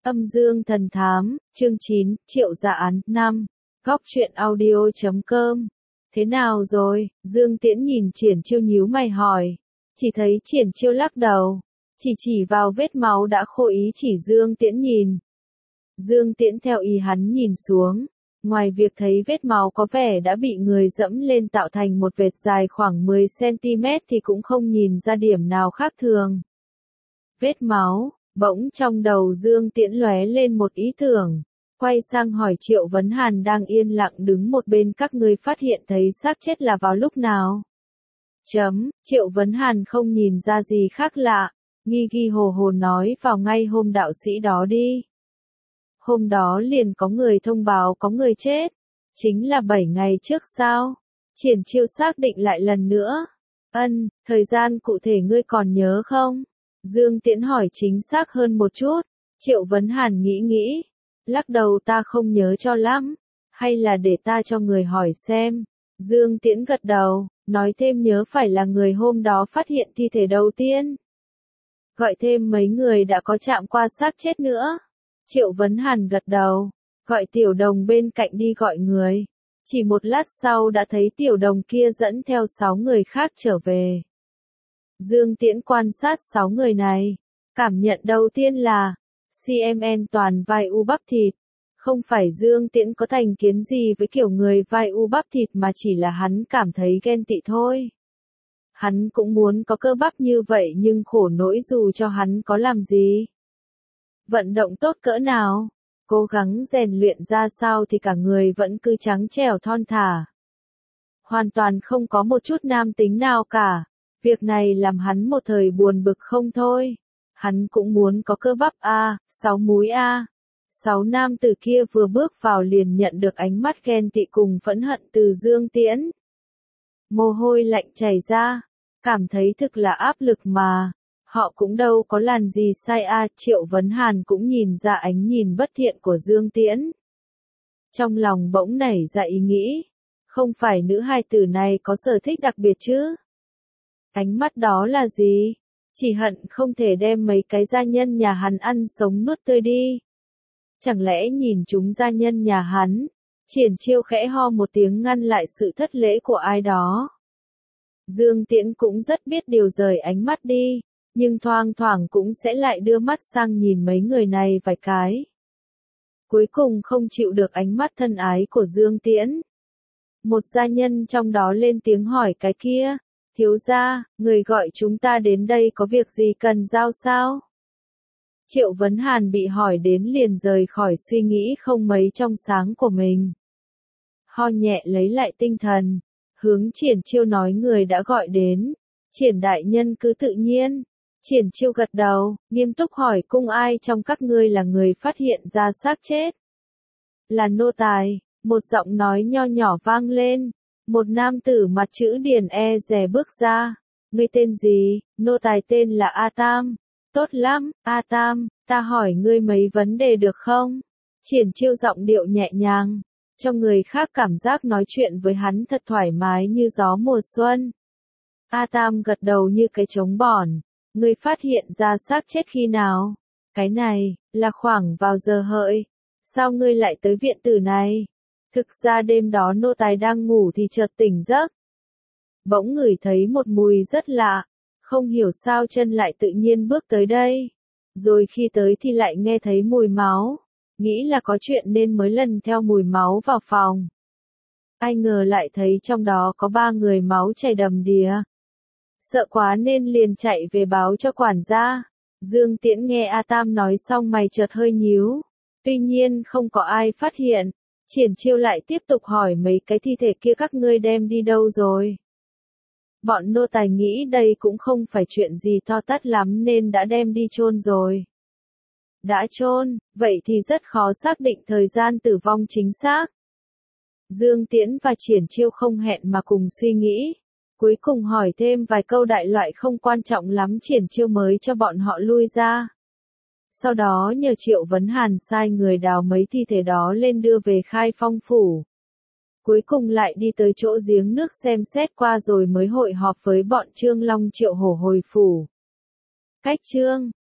Âm dương thần thám, chương 9, Triệu Dạ án 5. Góc truyện audio.com. Thế nào rồi? Dương Tiễn nhìn Triển Chiêu nhíu mày hỏi. Chỉ thấy Triển Chiêu lắc đầu. Chỉ vào vết máu đã khô ý chỉ Dương Tiễn nhìn. Dương Tiễn theo ý hắn nhìn xuống. Ngoài việc thấy vết máu có vẻ đã bị người dẫm lên tạo thành một vệt dài khoảng 10cm thì cũng không nhìn ra điểm nào khác thường. Vết máu. Bỗng trong đầu Dương Tiễn lóe lên một ý tưởng, quay sang hỏi Triệu Vấn Hàn đang yên lặng đứng một bên, các ngươi phát hiện thấy xác chết là vào lúc nào? Triệu Vấn Hàn không nhìn ra gì khác lạ, nghi hồ hồ nói vào ngay hôm đạo sĩ đó đi. Hôm đó liền có người thông báo có người chết, chính là 7 ngày trước sao? Triển Chiêu xác định lại lần nữa. Thời gian cụ thể ngươi còn nhớ không? Dương Tiễn hỏi chính xác hơn một chút. Triệu Vấn Hàn nghĩ, lắc đầu, ta không nhớ cho lắm, hay là để ta cho người hỏi xem. Dương Tiễn gật đầu, nói thêm nhớ phải là người hôm đó phát hiện thi thể đầu tiên. Gọi thêm mấy người đã có chạm qua xác chết nữa. Triệu Vấn Hàn gật đầu, gọi Tiểu Đồng bên cạnh đi gọi người. Chỉ một lát sau đã thấy Tiểu Đồng kia dẫn theo 6 người khác trở về. Dương Tiễn quan sát 6 người này, cảm nhận đầu tiên là CMN toàn vai u bắp thịt. Không phải Dương Tiễn có thành kiến gì với kiểu người vai u bắp thịt mà chỉ là hắn cảm thấy ghen tị thôi. Hắn cũng muốn có cơ bắp như vậy nhưng khổ nỗi dù cho hắn có làm gì. Vận động tốt cỡ nào, cố gắng rèn luyện ra sao thì cả người vẫn cứ trắng trẻo thon thả. Hoàn toàn không có một chút nam tính nào cả. Việc này làm hắn một thời buồn bực không thôi. Hắn cũng muốn có cơ bắp 6 múi 6 nam tử kia vừa bước vào liền nhận được ánh mắt ghen tị cùng phẫn hận từ Dương Tiễn. Mồ hôi lạnh chảy ra, cảm thấy thực là áp lực mà. Họ cũng đâu có làm gì sai Triệu Vấn Hàn cũng nhìn ra ánh nhìn bất thiện của Dương Tiễn. Trong lòng bỗng nảy ra ý nghĩ, không phải nữ hài tử này có sở thích đặc biệt chứ? Ánh mắt đó là gì? Chỉ hận không thể đem mấy cái gia nhân nhà hắn ăn sống nuốt tươi đi. Chẳng lẽ nhìn chúng gia nhân nhà hắn? Triển Chiêu khẽ ho một tiếng ngăn lại sự thất lễ của ai đó. Dương Tiễn cũng rất biết điều rời ánh mắt đi, nhưng thoang thoảng cũng sẽ lại đưa mắt sang nhìn mấy người này vài cái. Cuối cùng không chịu được ánh mắt thân ái của Dương Tiễn. Một gia nhân trong đó lên tiếng hỏi cái kia. Thiếu gia, người gọi chúng ta đến đây có việc gì cần giao sao? Triệu Vấn Hàn bị hỏi đến liền rời khỏi suy nghĩ không mấy trong sáng của mình. Ho nhẹ lấy lại tinh thần, hướng Triển Chiêu nói người đã gọi đến. Triển đại nhân cứ tự nhiên. Triển Chiêu gật đầu, nghiêm túc hỏi cung ai trong các ngươi là người phát hiện ra xác chết? Là nô tài, một giọng nói nho nhỏ vang lên. Một nam tử mặt chữ điển dè bước ra. Ngươi tên gì? Nô tài tên là A Tam. Tốt lắm, A Tam, ta hỏi ngươi mấy vấn đề được không? Triển Chiêu giọng điệu nhẹ nhàng, cho người khác cảm giác nói chuyện với hắn thật thoải mái như gió mùa xuân. A Tam gật đầu như cái trống bỏn. Ngươi phát hiện ra xác chết khi nào? Cái này, là khoảng vào giờ hợi. Sao ngươi lại tới viện tử này? Thực ra đêm đó nô tài đang ngủ thì chợt tỉnh giấc. Bỗng ngửi thấy một mùi rất lạ, không hiểu sao chân lại tự nhiên bước tới đây. Rồi khi tới thì lại nghe thấy mùi máu, nghĩ là có chuyện nên mới lần theo mùi máu vào phòng. Ai ngờ lại thấy trong đó có 3 người máu chảy đầm đìa. Sợ quá nên liền chạy về báo cho quản gia. Dương Tiễn nghe A Tam nói xong mày chợt hơi nhíu. Tuy nhiên không có ai phát hiện. Triển Chiêu lại tiếp tục hỏi mấy cái thi thể kia các ngươi đem đi đâu rồi? Bọn nô tài nghĩ đây cũng không phải chuyện gì to tát lắm nên đã đem đi chôn rồi. Đã chôn, vậy thì rất khó xác định thời gian tử vong chính xác. Dương Tiễn và Triển Chiêu không hẹn mà cùng suy nghĩ. Cuối cùng hỏi thêm vài câu đại loại không quan trọng lắm Triển Chiêu mới cho bọn họ lui ra. Sau đó nhờ Triệu Vấn Hàn sai người đào mấy thi thể đó lên đưa về Khai Phong phủ. Cuối cùng lại đi tới chỗ giếng nước xem xét qua rồi mới hội họp với bọn Trương Long Triệu Hổ hồi phủ. Cách Trương,